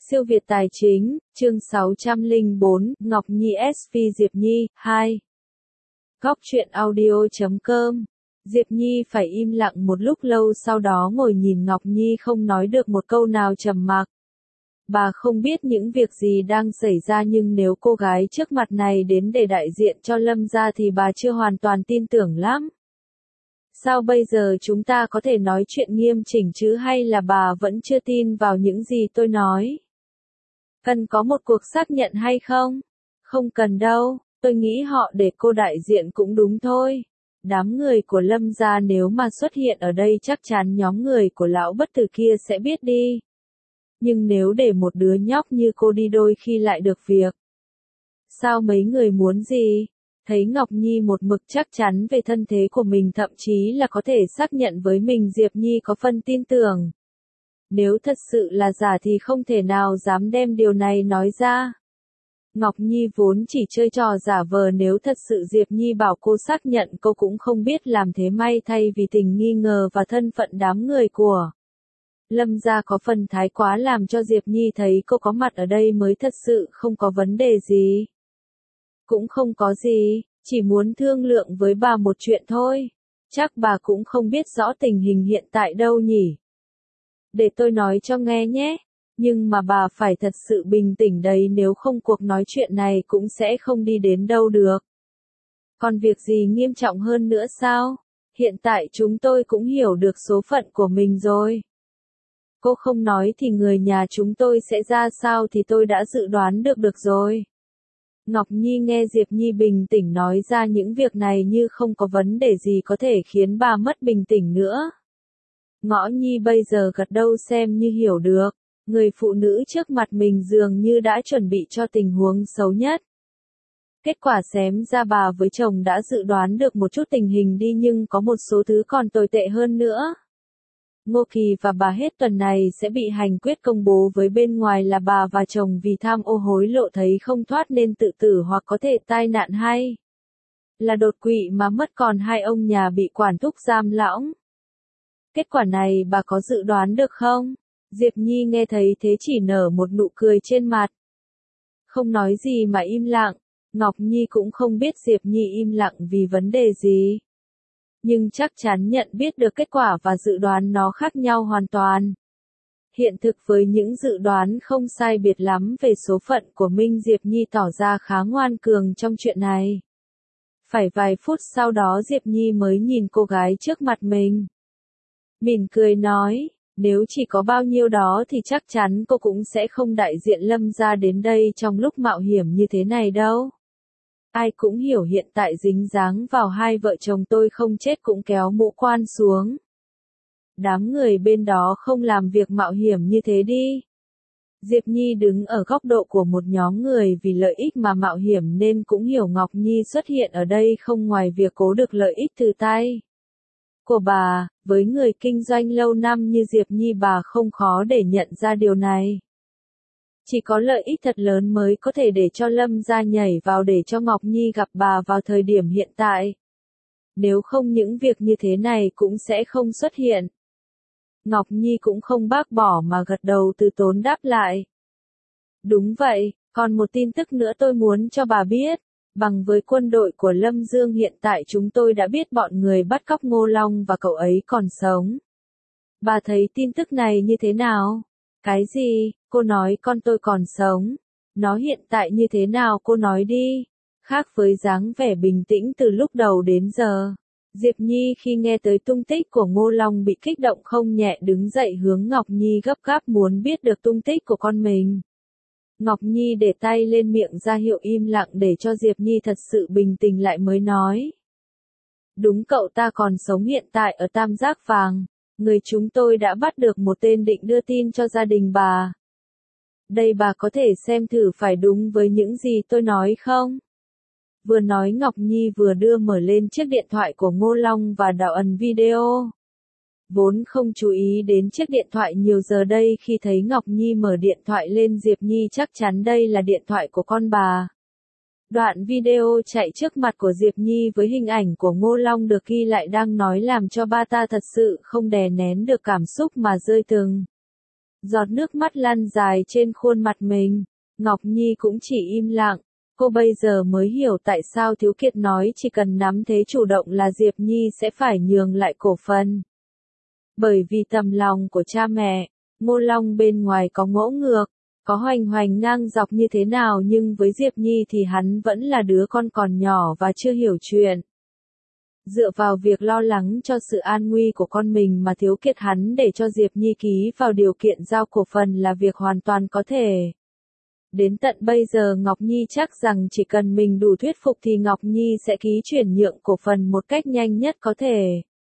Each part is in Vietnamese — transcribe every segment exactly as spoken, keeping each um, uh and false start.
Siêu Việt Tài Chính, chương sáu trăm lẻ bốn, Ngọc Nhi ét vê Diệp Nhi, hai. Góc truyện audio chấm com. Diệp Nhi phải im lặng một lúc lâu, sau đó ngồi nhìn Ngọc Nhi không nói được một câu nào, trầm mặc. Bà không biết những việc gì đang xảy ra, nhưng nếu cô gái trước mặt này đến để đại diện cho Lâm gia thì bà chưa hoàn toàn tin tưởng lắm. Sao bây giờ chúng ta có thể nói chuyện nghiêm chỉnh chứ, hay là bà vẫn chưa tin vào những gì tôi nói? Cần có một cuộc xác nhận hay không? Không cần đâu, tôi nghĩ họ để cô đại diện cũng đúng thôi. Đám người của Lâm gia nếu mà xuất hiện ở đây chắc chắn nhóm người của lão bất tử kia sẽ biết đi. Nhưng nếu để một đứa nhóc như cô đi đôi khi lại được việc. Sao mấy người muốn gì? Thấy Ngọc Nhi một mực chắc chắn về thân thế của mình, thậm chí là có thể xác nhận với mình, Diệp Nhi có phần tin tưởng. Nếu thật sự là giả thì không thể nào dám đem điều này nói ra. Ngọc Nhi vốn chỉ chơi trò giả vờ, nếu thật sự Diệp Nhi bảo cô xác nhận, cô cũng không biết làm thế. May thay vì tình nghi ngờ và thân phận đám người của Lâm gia có phần thái quá, làm cho Diệp Nhi thấy cô có mặt ở đây mới thật sự không có vấn đề gì. Cũng không có gì, chỉ muốn thương lượng với bà một chuyện thôi. Chắc bà cũng không biết rõ tình hình hiện tại đâu nhỉ? Để tôi nói cho nghe nhé. Nhưng mà bà phải thật sự bình tĩnh đấy, nếu không cuộc nói chuyện này cũng sẽ không đi đến đâu được. Còn việc gì nghiêm trọng hơn nữa sao? Hiện tại chúng tôi cũng hiểu được số phận của mình rồi. Cô không nói thì người nhà chúng tôi sẽ ra sao thì tôi đã dự đoán được được rồi. Ngọc Nhi nghe Diệp Nhi bình tĩnh nói ra những việc này như không có vấn đề gì có thể khiến bà mất bình tĩnh nữa. Ngõ Nhi bây giờ gật đầu xem như hiểu được. Người phụ nữ trước mặt mình dường như đã chuẩn bị cho tình huống xấu nhất. Kết quả xém ra bà với chồng đã dự đoán được một chút tình hình đi, nhưng có một số thứ còn tồi tệ hơn nữa. Ngô Kỳ và bà hết tuần này sẽ bị hành quyết công bố với bên ngoài là bà và chồng vì tham ô hối lộ thấy không thoát nên tự tử hoặc có thể tai nạn, hay là đột quỵ mà mất, còn hai ông nhà bị quản thúc giam lỏng. Kết quả này bà có dự đoán được không? Diệp Nhi nghe thấy thế chỉ nở một nụ cười trên mặt. Không nói gì mà im lặng. Ngọc Nhi cũng không biết Diệp Nhi im lặng vì vấn đề gì. Nhưng chắc chắn nhận biết được kết quả và dự đoán nó khác nhau hoàn toàn. Hiện thực với những dự đoán không sai biệt lắm về số phận của Minh, Diệp Nhi tỏ ra khá ngoan cường trong chuyện này. Phải vài phút sau đó Diệp Nhi mới nhìn cô gái trước mặt mình. Mỉm cười nói, nếu chỉ có bao nhiêu đó thì chắc chắn cô cũng sẽ không đại diện Lâm gia đến đây trong lúc mạo hiểm như thế này đâu. Ai cũng hiểu hiện tại dính dáng vào hai vợ chồng tôi không chết cũng kéo mũ quan xuống. Đám người bên đó không làm việc mạo hiểm như thế đi. Diệp Nhi đứng ở góc độ của một nhóm người vì lợi ích mà mạo hiểm nên cũng hiểu Ngọc Nhi xuất hiện ở đây không ngoài việc cố được lợi ích từ tay của bà. Với người kinh doanh lâu năm như Diệp Nhi, bà không khó để nhận ra điều này. Chỉ có lợi ích thật lớn mới có thể để cho Lâm gia nhảy vào để cho Ngọc Nhi gặp bà vào thời điểm hiện tại. Nếu không những việc như thế này cũng sẽ không xuất hiện. Ngọc Nhi cũng không bác bỏ mà gật đầu từ tốn đáp lại. Đúng vậy, còn một tin tức nữa tôi muốn cho bà biết. Bằng với quân đội của Lâm Dương hiện tại chúng tôi đã biết bọn người bắt cóc Ngô Long và cậu ấy còn sống. Bà thấy tin tức này như thế nào? Cái gì? Cô nói con tôi còn sống. Nó hiện tại như thế nào cô nói đi. Khác với dáng vẻ bình tĩnh từ lúc đầu đến giờ. Diệp Nhi khi nghe tới tung tích của Ngô Long bị kích động không nhẹ, đứng dậy hướng Ngọc Nhi gấp gáp muốn biết được tung tích của con mình. Ngọc Nhi để tay lên miệng ra hiệu im lặng để cho Diệp Nhi thật sự bình tĩnh lại mới nói. Đúng, cậu ta còn sống, hiện tại ở Tam Giác Vàng. Người chúng tôi đã bắt được một tên định đưa tin cho gia đình bà. Đây bà có thể xem thử phải đúng với những gì tôi nói không? Vừa nói Ngọc Nhi vừa đưa mở lên chiếc điện thoại của Ngô Long và đảo ẩn video. Vốn không chú ý đến chiếc điện thoại nhiều, giờ đây khi thấy Ngọc Nhi mở điện thoại lên, Diệp Nhi chắc chắn đây là điện thoại của con bà. Đoạn video chạy trước mặt của Diệp Nhi với hình ảnh của Ngô Long được ghi lại đang nói làm cho ba ta thật sự không đè nén được cảm xúc mà rơi từng Giọt nước mắt lăn dài trên khuôn mặt mình. Ngọc Nhi cũng chỉ im lặng. Cô bây giờ mới hiểu tại sao Thiếu Kiệt nói chỉ cần nắm thế chủ động là Diệp Nhi sẽ phải nhường lại cổ phần. Bởi vì tầm lòng của cha mẹ, Ngô Long bên ngoài có ngỗ ngược, có hoành hoành ngang dọc như thế nào nhưng với Diệp Nhi thì hắn vẫn là đứa con còn nhỏ và chưa hiểu chuyện. Dựa vào việc lo lắng cho sự an nguy của con mình mà Thiếu Kiệt hắn để cho Diệp Nhi ký vào điều kiện giao cổ phần là việc hoàn toàn có thể. Đến tận bây giờ Ngọc Nhi chắc rằng chỉ cần mình đủ thuyết phục thì Ngọc Nhi sẽ ký chuyển nhượng cổ phần một cách nhanh nhất có thể.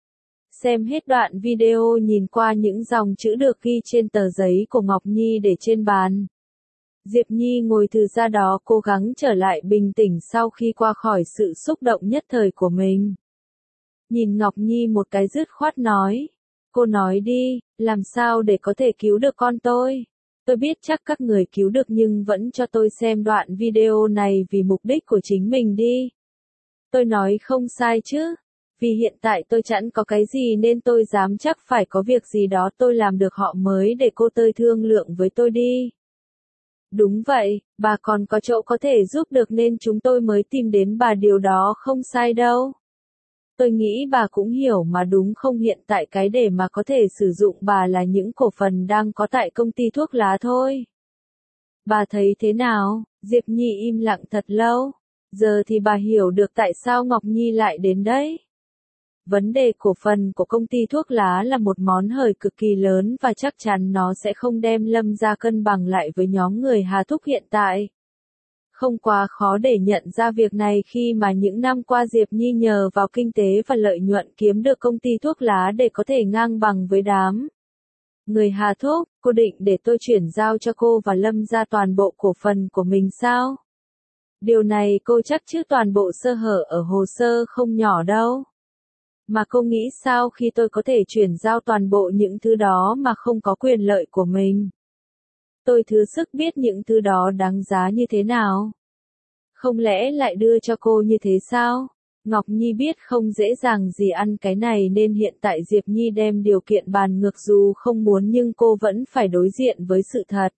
Xem hết đoạn video nhìn qua những dòng chữ được ghi trên tờ giấy của Ngọc Nhi để trên bàn. Diệp Nhi ngồi từ ra đó cố gắng trở lại bình tĩnh sau khi qua khỏi sự xúc động nhất thời của mình. Nhìn Ngọc Nhi một cái dứt khoát nói. Cô nói đi, làm sao để có thể cứu được con tôi? Tôi biết chắc các người cứu được nhưng vẫn cho tôi xem đoạn video này vì mục đích của chính mình đi. Tôi nói không sai chứ? Vì hiện tại tôi chẳng có cái gì nên tôi dám chắc phải có việc gì đó tôi làm được họ mới để cô tôi thương lượng với tôi đi. Đúng vậy, bà còn có chỗ có thể giúp được nên chúng tôi mới tìm đến bà, điều đó không sai đâu. Tôi nghĩ bà cũng hiểu mà đúng không, hiện tại cái để mà có thể sử dụng bà là những cổ phần đang có tại công ty thuốc lá thôi. Bà thấy thế nào? Diệp Nhi im lặng thật lâu. Giờ thì bà hiểu được tại sao Ngọc Nhi lại đến đấy. Vấn đề cổ phần của công ty thuốc lá là một món hời cực kỳ lớn và chắc chắn nó sẽ không đem Lâm ra cân bằng lại với nhóm người Hà Thúc hiện tại. Không quá khó để nhận ra việc này khi mà những năm qua Diệp Nhi nhờ vào kinh tế và lợi nhuận kiếm được công ty thuốc lá để có thể ngang bằng với đám người Hà Thúc. Cô định để tôi chuyển giao cho cô và Lâm ra toàn bộ cổ phần của mình sao? Điều này cô chắc chứ toàn bộ sơ hở ở hồ sơ không nhỏ đâu. Mà cô nghĩ sao khi tôi có thể chuyển giao toàn bộ những thứ đó mà không có quyền lợi của mình? Tôi thứ sức biết những thứ đó đáng giá như thế nào. Không lẽ lại đưa cho cô như thế sao? Ngọc Nhi biết không dễ dàng gì ăn cái này nên hiện tại Diệp Nhi đem điều kiện bàn ngược, dù không muốn nhưng cô vẫn phải đối diện với sự thật.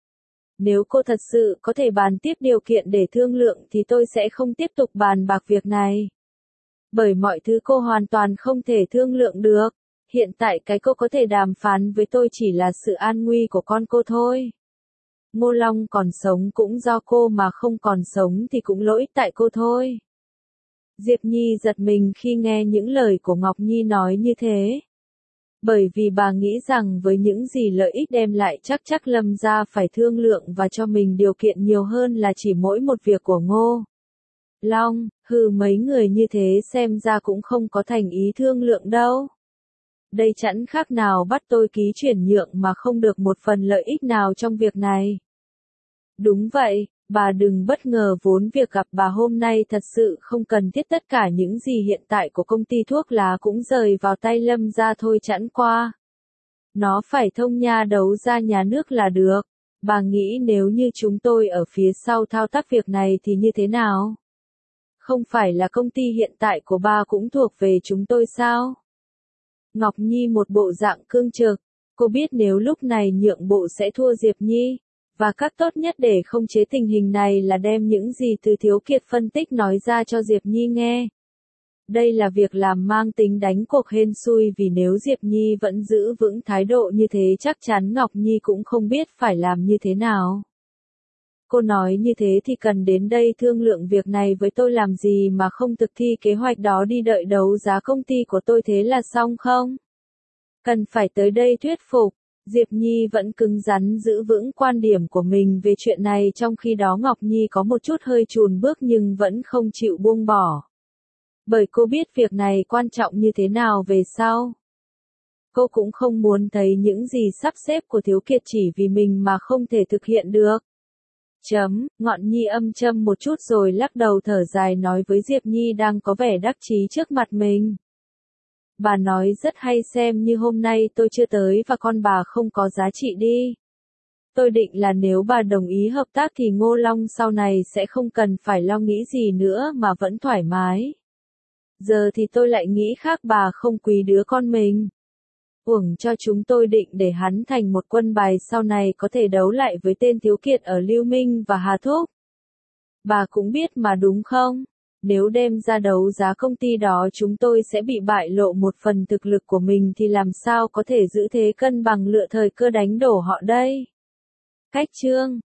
Nếu cô thật sự có thể bàn tiếp điều kiện để thương lượng thì tôi sẽ không tiếp tục bàn bạc việc này. Bởi mọi thứ cô hoàn toàn không thể thương lượng được. Hiện tại cái cô có thể đàm phán với tôi chỉ là sự an nguy của con cô thôi. Ngô Long còn sống cũng do cô, mà không còn sống thì cũng lỗi tại cô thôi. Diệp Nhi giật mình khi nghe những lời của Ngọc Nhi nói như thế. Bởi vì bà nghĩ rằng với những gì lợi ích đem lại chắc chắc Lâm ra phải thương lượng và cho mình điều kiện nhiều hơn là chỉ mỗi một việc của Ngô Long. Hừ, mấy người như thế xem ra cũng không có thành ý thương lượng đâu. Đây chẳng khác nào bắt tôi ký chuyển nhượng mà không được một phần lợi ích nào trong việc này. Đúng vậy, bà đừng bất ngờ, vốn việc gặp bà hôm nay thật sự không cần thiết, tất cả những gì hiện tại của công ty thuốc lá cũng rời vào tay Lâm ra thôi, chẳng qua. Nó phải thông nha đấu ra nhà nước là được. Bà nghĩ nếu như chúng tôi ở phía sau thao tác việc này thì như thế nào? Không phải là công ty hiện tại của bà cũng thuộc về chúng tôi sao? Ngọc Nhi một bộ dạng cương trực. Cô biết nếu lúc này nhượng bộ sẽ thua Diệp Nhi. Và cách tốt nhất để không chế tình hình này là đem những gì từ Thiếu Kiệt phân tích nói ra cho Diệp Nhi nghe. Đây là việc làm mang tính đánh cuộc hên xui, vì nếu Diệp Nhi vẫn giữ vững thái độ như thế chắc chắn Ngọc Nhi cũng không biết phải làm như thế nào. Cô nói như thế thì cần đến đây thương lượng việc này với tôi làm gì mà không thực thi kế hoạch đó đi đợi đấu giá công ty của tôi thế là xong không? Cần phải tới đây thuyết phục. Diệp Nhi vẫn cứng rắn giữ vững quan điểm của mình về chuyện này, trong khi đó Ngọc Nhi có một chút hơi chùn bước nhưng vẫn không chịu buông bỏ. Bởi cô biết việc này quan trọng như thế nào về sau. Cô cũng không muốn thấy những gì sắp xếp của Thiếu Kiệt chỉ vì mình mà không thể thực hiện được. Chấm, Ngọn Nhi âm châm một chút rồi lắc đầu thở dài nói với Diệp Nhi đang có vẻ đắc chí trước mặt mình. Bà nói rất hay, xem như hôm nay tôi chưa tới và con bà không có giá trị đi. Tôi định là nếu bà đồng ý hợp tác thì Ngô Long sau này sẽ không cần phải lo nghĩ gì nữa mà vẫn thoải mái. Giờ thì tôi lại nghĩ khác, bà không quý đứa con mình. Uổng cho chúng tôi định để hắn thành một quân bài sau này có thể đấu lại với tên thiếu kiệt ở Lưu Minh và Hà Thúc. Bà cũng biết mà đúng không? Nếu đem ra đấu giá công ty đó chúng tôi sẽ bị bại lộ một phần thực lực của mình thì làm sao có thể giữ thế cân bằng lựa thời cơ đánh đổ họ đây? Cách chương